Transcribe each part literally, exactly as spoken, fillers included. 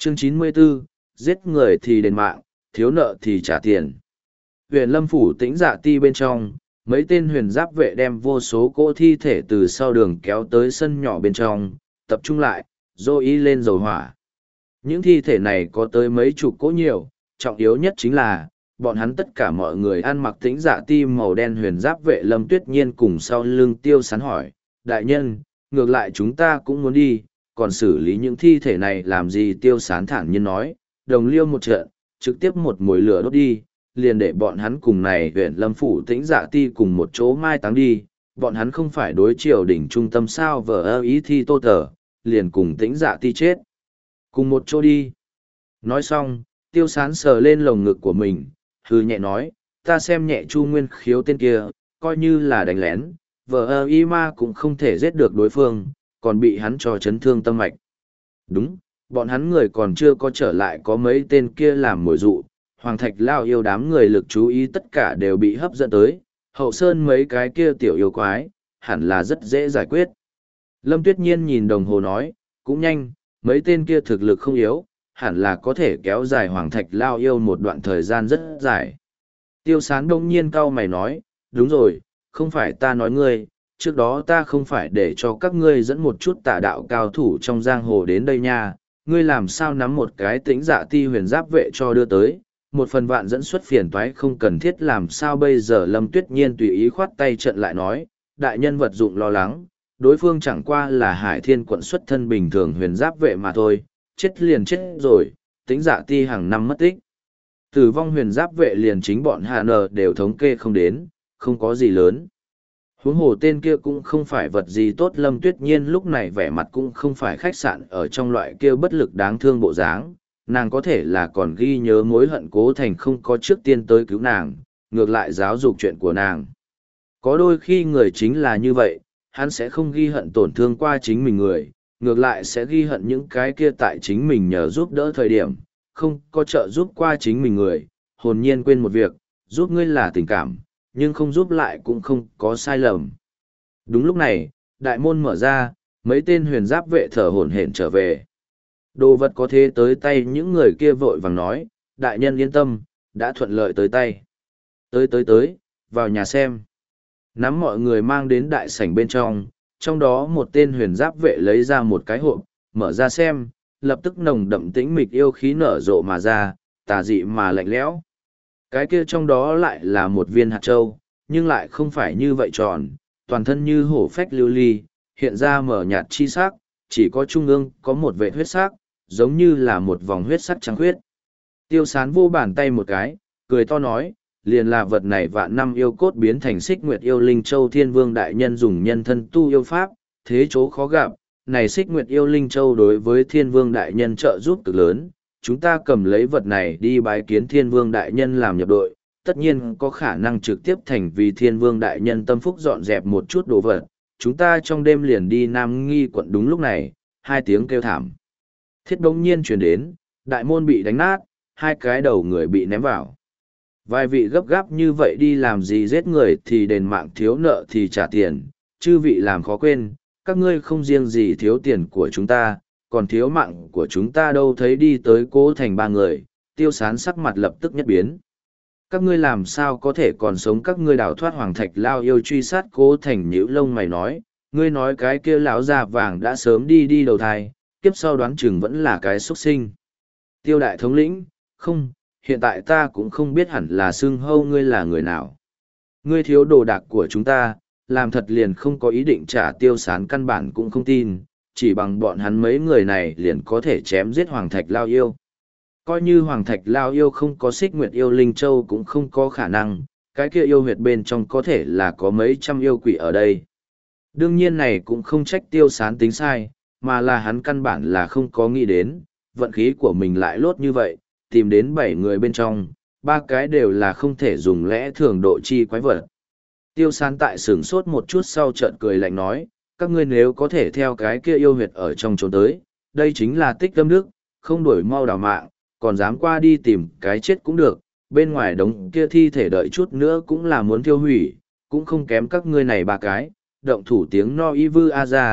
Chương chín mươi 94, giết người thì đền mạng, thiếu nợ thì trả tiền. Huyền Lâm phủ Tĩnh Dạ Ti bên trong, mấy tên huyền giáp vệ đem vô số cỗ thi thể từ sau đường kéo tới sân nhỏ bên trong, tập trung lại, dô y lên dầu hỏa. Những thi thể này có tới mấy chục cỗ nhiều, trọng yếu nhất chính là, bọn hắn tất cả mọi người ăn mặc Tĩnh Dạ Ti màu đen. Huyền giáp vệ Lâm Tuyết Nhiên cùng sau lưng Tiêu Sán hỏi, đại nhân, ngược lại chúng ta cũng muốn đi, còn xử lý những thi thể này làm gì? Tiêu Sán thản nhiên nói, đồng liêu một trận, trực tiếp một mồi lửa đốt đi, liền để bọn hắn cùng này huyện Lâm phủ Tĩnh Dạ Ti cùng một chỗ mai táng đi, bọn hắn không phải đối triều đỉnh trung tâm sao? Vờ ơ ý thi tô tờ, liền cùng Tĩnh Dạ Ti chết. Cùng một chỗ đi. Nói xong, Tiêu Sán sờ lên lồng ngực của mình, hư nhẹ nói, ta xem nhẹ Chu Nguyên Khiếu tên kia, coi như là đánh lén, vờ ơ y ma cũng không thể giết được đối phương, còn bị hắn cho chấn thương tâm mạch. Đúng, bọn hắn người còn chưa có trở lại, có mấy tên kia làm mồi dụ, Hoàng Thạch Lao yêu đám người lực chú ý tất cả đều bị hấp dẫn tới, hậu sơn mấy cái kia tiểu yêu quái, hẳn là rất dễ giải quyết. Lâm Tuyết Nhiên nhìn đồng hồ nói, cũng nhanh, mấy tên kia thực lực không yếu, hẳn là có thể kéo dài Hoàng Thạch Lao yêu một đoạn thời gian rất dài. Tiêu Sán đông nhiên cau mày nói, đúng rồi, không phải ta nói ngươi, trước đó ta không phải để cho các ngươi dẫn một chút tà đạo cao thủ trong giang hồ đến đây nha, ngươi làm sao nắm một cái Tĩnh Dạ Ti huyền giáp vệ cho đưa tới, một phần vạn dẫn xuất phiền toái không cần thiết làm sao bây giờ? Lâm Tuyết Nhiên tùy ý khoát tay trận lại nói, đại nhân vật dụng lo lắng, đối phương chẳng qua là Hải Thiên quận xuất thân bình thường huyền giáp vệ mà thôi, chết liền chết rồi, Tĩnh Dạ Ti hàng năm mất tích. Tử vong huyền giáp vệ liền chính bọn Hà Nờ đều thống kê không đến, không có gì lớn. Huống hồ tên kia cũng không phải vật gì tốt. Lâm Tuyết Nhiên lúc này vẻ mặt cũng không phải khách sạn ở trong loại kia bất lực đáng thương bộ dáng, nàng có thể là còn ghi nhớ mối hận Cố Thành không có trước tiên tới cứu nàng, ngược lại giáo dục chuyện của nàng. Có đôi khi người chính là như vậy, hắn sẽ không ghi hận tổn thương qua chính mình người, ngược lại sẽ ghi hận những cái kia tại chính mình nhờ giúp đỡ thời điểm, không có trợ giúp qua chính mình người, hồn nhiên quên một việc, giúp ngươi là tình cảm, nhưng không giúp lại cũng không có sai lầm. Đúng lúc này, đại môn mở ra, mấy tên huyền giáp vệ thở hổn hển trở về. Đồ vật có thế tới tay, những người kia vội vàng nói, đại nhân yên tâm, đã thuận lợi tới tay. Tới tới tới, vào nhà xem. Nắm mọi người mang đến đại sảnh bên trong, trong đó một tên huyền giáp vệ lấy ra một cái hộp, mở ra xem, lập tức nồng đậm tĩnh mịch yêu khí nở rộ mà ra, tà dị mà lạnh lẽo. Cái kia trong đó lại là một viên hạt châu, nhưng lại không phải như vậy tròn, toàn thân như hổ phách lưu ly, hiện ra mở nhạt chi sắc, chỉ có trung ương có một vệt huyết sắc, giống như là một vòng huyết sắc trắng huyết. Tiêu Sán vô bàn tay một cái, cười to nói, liền là vật này vạn năm yêu cốt biến thành Xích Nguyệt yêu linh châu, Thiên Vương đại nhân dùng nhân thân tu yêu pháp, thế chỗ khó gặp, này Xích Nguyệt yêu linh châu đối với Thiên Vương đại nhân trợ giúp cực lớn, chúng ta cầm lấy vật này đi bái kiến Thiên Vương đại nhân làm nhập đội, tất nhiên có khả năng trực tiếp thành vì Thiên Vương đại nhân tâm phúc dọn dẹp một chút đồ vật. Chúng ta trong đêm liền đi Nam Nghi quận. Đúng lúc này, hai tiếng kêu thảm thiết đống nhiên truyền đến, đại môn bị đánh nát, hai cái đầu người bị ném vào. Vài vị gấp gáp như vậy đi làm gì? Giết người thì đền mạng, thiếu nợ thì trả tiền, chư vị làm khó quên, các ngươi không riêng gì thiếu tiền của chúng ta, còn thiếu mạng của chúng ta đâu. Thấy đi tới Cố Thành ba người, Tiêu Sán sắc mặt lập tức nhất biến. Các ngươi làm sao có thể còn sống? Các ngươi đào thoát Hoàng Thạch Lao yêu truy sát. Cố Thành nhíu lông mày nói, ngươi nói cái kia lão già vàng đã sớm đi đi đầu thai, kiếp sau đoán chừng vẫn là cái xuất sinh. Tiêu đại thống lĩnh, không, hiện tại ta cũng không biết hẳn là xưng hâu ngươi là người nào. Ngươi thiếu đồ đạc của chúng ta, làm thật liền không có ý định trả. Tiêu Sán căn bản cũng không tin, chỉ bằng bọn hắn mấy người này liền có thể chém giết Hoàng Thạch Lao yêu. Coi như Hoàng Thạch Lao yêu không có Xích Nguyệt yêu linh châu cũng không có khả năng, cái kia yêu huyệt bên trong có thể là có mấy trăm yêu quỷ ở đây. Đương nhiên này cũng không trách Tiêu Sán tính sai, mà là hắn căn bản là không có nghĩ đến, vận khí của mình lại lốt như vậy, tìm đến bảy người bên trong, ba cái đều là không thể dùng lẽ thường độ chi quái vật. Tiêu Sán tại sửng sốt một chút sau chợt cười lạnh nói, các ngươi nếu có thể theo cái kia yêu huyệt ở trong trốn tới, đây chính là tích tâm đức, không đuổi mau đào mạng, còn dám qua đi tìm cái chết cũng được, bên ngoài đống kia thi thể đợi chút nữa cũng là muốn tiêu hủy, cũng không kém các ngươi này ba cái, động thủ tiếng no y vư a ra,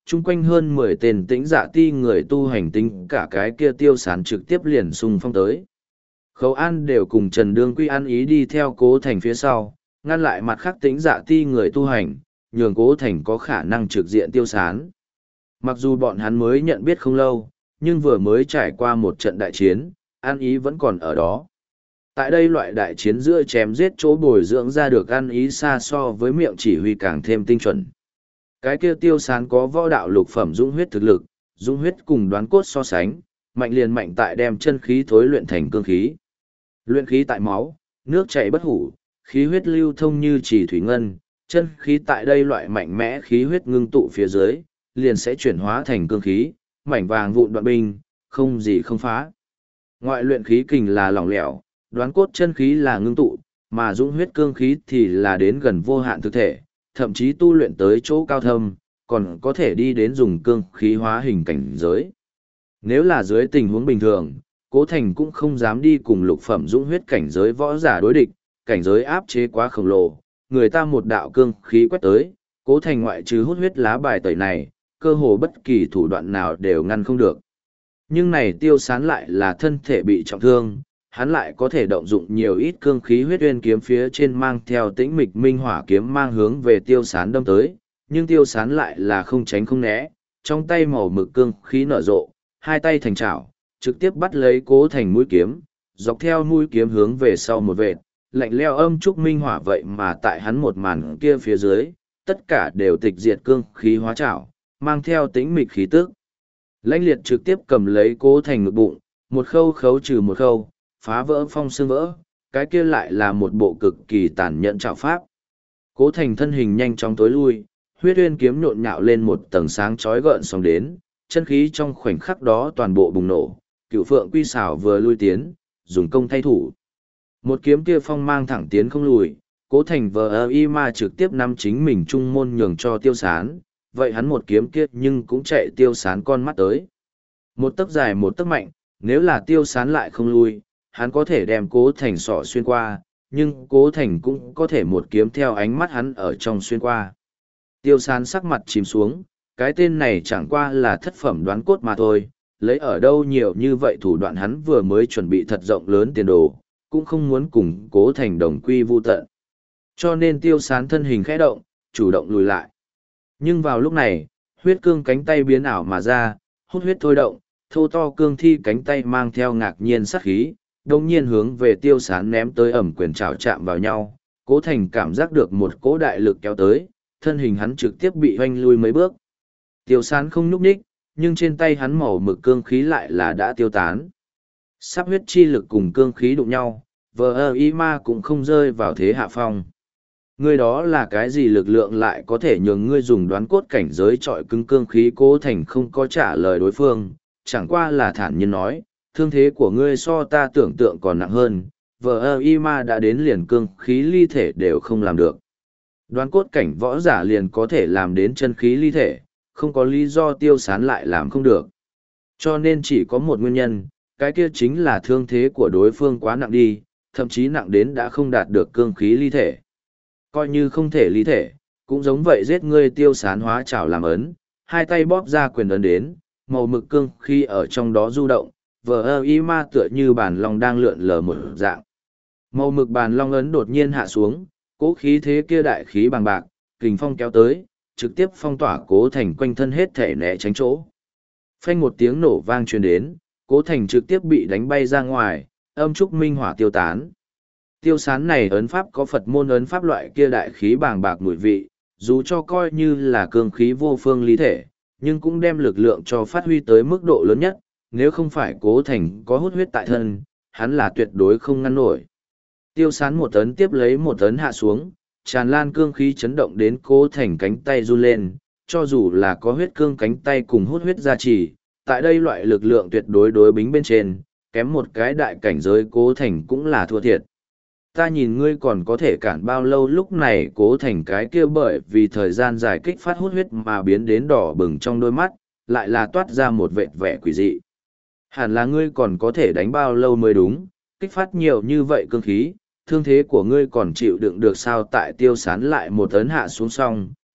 chung quanh hơn mười tên tĩnh dạ ti người tu hành tính cả cái kia tiêu sán trực tiếp liền xung phong tới. Khấu An đều cùng Trần Đương Quy ăn ý đi theo Cố Thành phía sau, ngăn lại mặt khác tĩnh dạ ti người tu hành, nhường Cố Thành có khả năng trực diện tiêu sán. Mặc dù bọn hắn mới nhận biết không lâu, nhưng vừa mới trải qua một trận đại chiến, ăn ý vẫn còn ở đó. Tại đây loại đại chiến giữa chém giết chỗ bồi dưỡng ra được ăn ý xa so với miệng chỉ huy càng thêm tinh chuẩn. Cái kia tiêu sán có võ đạo lục phẩm dũng huyết thực lực, dũng huyết cùng đoán cốt so sánh, mạnh liền mạnh tại đem chân khí thối luyện thành cương khí. Luyện khí tại máu, nước chảy bất hủ, khí huyết lưu thông như chỉ thủy ngân, chân khí tại đây loại mạnh mẽ khí huyết ngưng tụ phía dưới, liền sẽ chuyển hóa thành cương khí, mảnh vàng vụn đoạn binh, không gì không phá. Ngoại luyện khí kình là lỏng lẻo, đoán cốt chân khí là ngưng tụ, mà dũng huyết cương khí thì là đến gần vô hạn thực thể, thậm chí tu luyện tới chỗ cao thâm, còn có thể đi đến dùng cương khí hóa hình cảnh giới. Nếu là dưới tình huống bình thường, Cố Thành cũng không dám đi cùng lục phẩm dũng huyết cảnh giới võ giả đối địch, cảnh giới áp chế quá khổng lồ, người ta một đạo cương khí quét tới, Cố Thành ngoại trừ hút huyết lá bài tẩy này, cơ hồ bất kỳ thủ đoạn nào đều ngăn không được. Nhưng này tiêu sán lại là thân thể bị trọng thương, hắn lại có thể động dụng nhiều ít cương khí huyết uyên kiếm phía trên mang theo tĩnh mịch minh hỏa kiếm mang hướng về tiêu sán đâm tới, nhưng tiêu sán lại là không tránh không né, trong tay màu mực cương khí nở rộ, hai tay thành chảo, trực tiếp bắt lấy Cố Thành mũi kiếm, dọc theo mũi kiếm hướng về sau một vệt, lạnh leo âm trúc minh hỏa vậy mà tại hắn một màn kia phía dưới, tất cả đều tịch diệt cương khí hóa chảo, mang theo tĩnh mịch khí tức. Lãnh liệt trực tiếp cầm lấy Cố Thành ngực bụng, một khâu khấu trừ một khâu, phá vỡ phong xương vỡ, cái kia lại là một bộ cực kỳ tàn nhẫn trảo pháp. Cố Thành thân hình nhanh chóng tối lui, huyết uyên kiếm nhộn nhạo lên một tầng sáng chói gợn sóng đến, chân khí trong khoảnh khắc đó toàn bộ bùng nổ, Cửu Phượng Quy xảo vừa lui tiến, dùng công thay thủ. Một kiếm kia phong mang thẳng tiến không lùi, Cố Thành vờ y ma trực tiếp nắm chính mình trung môn nhường cho tiêu sán, vậy hắn một kiếm kia nhưng cũng chạy tiêu sán con mắt tới. Một tấc dài một tấc mạnh, nếu là tiêu sán lại không lui, hắn có thể đem Cố Thành sọ xuyên qua, nhưng Cố Thành cũng có thể một kiếm theo ánh mắt hắn ở trong xuyên qua. Tiêu sán sắc mặt chìm xuống, cái tên này chẳng qua là thất phẩm đoán cốt mà thôi, lấy ở đâu nhiều như vậy thủ đoạn hắn vừa mới chuẩn bị thật rộng lớn tiền đồ, cũng không muốn cùng Cố Thành đồng quy vu tận. Cho nên tiêu sán thân hình khẽ động, chủ động lùi lại. Nhưng vào lúc này, huyết cương cánh tay biến ảo mà ra, hút huyết thôi động, thô to cương thi cánh tay mang theo ngạc nhiên sát khí, đồng nhiên hướng về tiêu sán ném tới ẩm quyền trảo chạm vào nhau. Cố Thành cảm giác được một cỗ đại lực kéo tới, thân hình hắn trực tiếp bị hoanh lui mấy bước. Tiêu sán không nhúc nhích, nhưng trên tay hắn màu mực cương khí lại là đã tiêu tán. Sắp huyết chi lực cùng cương khí đụng nhau, vờ y ma cũng không rơi vào thế hạ phong. Ngươi đó là cái gì lực lượng lại có thể nhường ngươi dùng đoán cốt cảnh giới trọi cứng cương khí? Cố Thành không có trả lời đối phương, chẳng qua là thản nhiên nói, thương thế của ngươi so ta tưởng tượng còn nặng hơn, vờ y ma đã đến liền cương khí ly thể đều không làm được. Đoán cốt cảnh võ giả liền có thể làm đến chân khí ly thể, không có lý do tiêu sán lại làm không được. Cho nên chỉ có một nguyên nhân, cái kia chính là thương thế của đối phương quá nặng đi, thậm chí nặng đến đã không đạt được cương khí ly thể. Coi như không thể ly thể, cũng giống vậy giết ngươi tiêu sán hóa chảo làm ấn, hai tay bóp ra quyền ấn đến, màu mực cương khi ở trong đó du động, vờ y ma tựa như bàn long đang lượn lờ một dạng. Màu mực bàn long ấn đột nhiên hạ xuống, cố khí thế kia đại khí bằng bạc, kình phong kéo tới, trực tiếp phong tỏa Cố Thành quanh thân hết thể né tránh chỗ. Phanh một tiếng nổ vang truyền đến, Cố Thành trực tiếp bị đánh bay ra ngoài, âm trúc minh hỏa tiêu tán. Tiêu sán này ấn pháp có Phật môn ấn pháp loại kia đại khí bàng bạc mùi vị, dù cho coi như là cương khí vô phương lý thể, nhưng cũng đem lực lượng cho phát huy tới mức độ lớn nhất, nếu không phải Cố Thành có hút huyết tại thân, hắn là tuyệt đối không ngăn nổi. Tiêu sán một ấn tiếp lấy một ấn hạ xuống, tràn lan cương khí chấn động đến Cố Thành cánh tay run lên, cho dù là có huyết cương cánh tay cùng hút huyết gia trì, tại đây loại lực lượng tuyệt đối đối bính bên trên, kém một cái đại cảnh giới Cố Thành cũng là thua thiệt. Ta nhìn ngươi còn có thể cản bao lâu? Lúc này Cố Thành cái kia bởi vì thời gian dài kích phát hút huyết mà biến đến đỏ bừng trong đôi mắt, lại là toát ra một vệt vẻ quỷ dị. Hẳn là ngươi còn có thể đánh bao lâu mới đúng, kích phát nhiều như vậy cương khí, thương thế của ngươi còn chịu đựng được sao? Tại tiêu sán lại một ấn hạ xuống xong,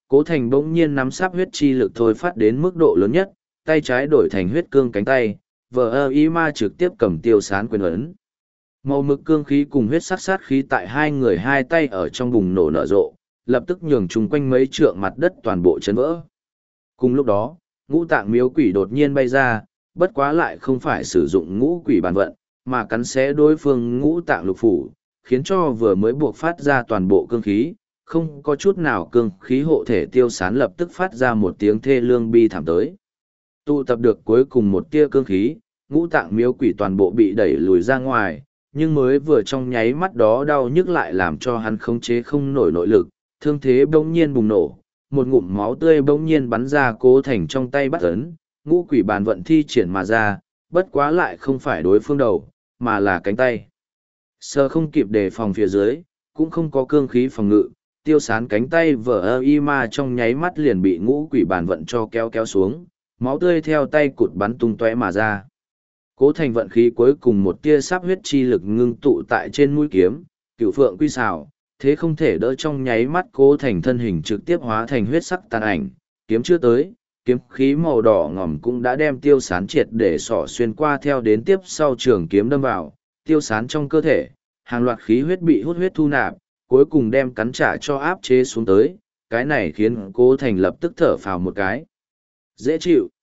Cố Thành bỗng nhiên nắm sáp huyết chi lực thôi phát đến mức độ lớn nhất, tay trái đổi thành huyết cương cánh tay, vờ ơ y ma trực tiếp cầm tiêu sán quyền ấn. Màu mực cương khí cùng huyết sát sát khí tại hai người hai tay ở trong bùng nổ nở rộ, lập tức nhường chung quanh mấy trượng mặt đất toàn bộ chấn vỡ. Cùng lúc đó, ngũ tạng miếu quỷ đột nhiên bay ra, bất quá lại không phải sử dụng ngũ quỷ bản vận, mà cắn xé đối phương ngũ tạng lục phủ, khiến cho vừa mới buộc phát ra toàn bộ cương khí, không có chút nào cương khí hộ thể tiêu sán lập tức phát ra một tiếng thê lương bi thảm tới. Tụ tập được cuối cùng một tia cương khí, ngũ tạng miếu quỷ toàn bộ bị đẩy lùi ra ngoài, nhưng mới vừa trong nháy mắt đó đau nhức lại làm cho hắn khống chế không nổi nội lực, thương thế bỗng nhiên bùng nổ, một ngụm máu tươi bỗng nhiên bắn ra Cố Thành trong tay bắt ấn, ngũ quỷ bàn vận thi triển mà ra, bất quá lại không phải đối phương đầu, mà là cánh tay. Sơ không kịp đề phòng phía dưới, cũng không có cương khí phòng ngự, tiêu sán cánh tay vờ ơ y ma trong nháy mắt liền bị ngũ quỷ bàn vận cho kéo kéo xuống, máu tươi theo tay cụt bắn tung tóe mà ra. Cố Thành vận khí cuối cùng một tia sáp huyết chi lực ngưng tụ tại trên mũi kiếm, cửu phượng quy xào, thế không thể đỡ trong nháy mắt Cố Thành thân hình trực tiếp hóa thành huyết sắc tàn ảnh, kiếm chưa tới, kiếm khí màu đỏ ngòm cũng đã đem tiêu sán triệt để sỏ xuyên qua theo đến tiếp sau trường kiếm đâm vào, tiêu sán trong cơ thể, hàng loạt khí huyết bị hút huyết thu nạp, cuối cùng đem cắn trả cho áp chế xuống tới, cái này khiến Cố Thành lập tức thở phào một cái. Dễ chịu.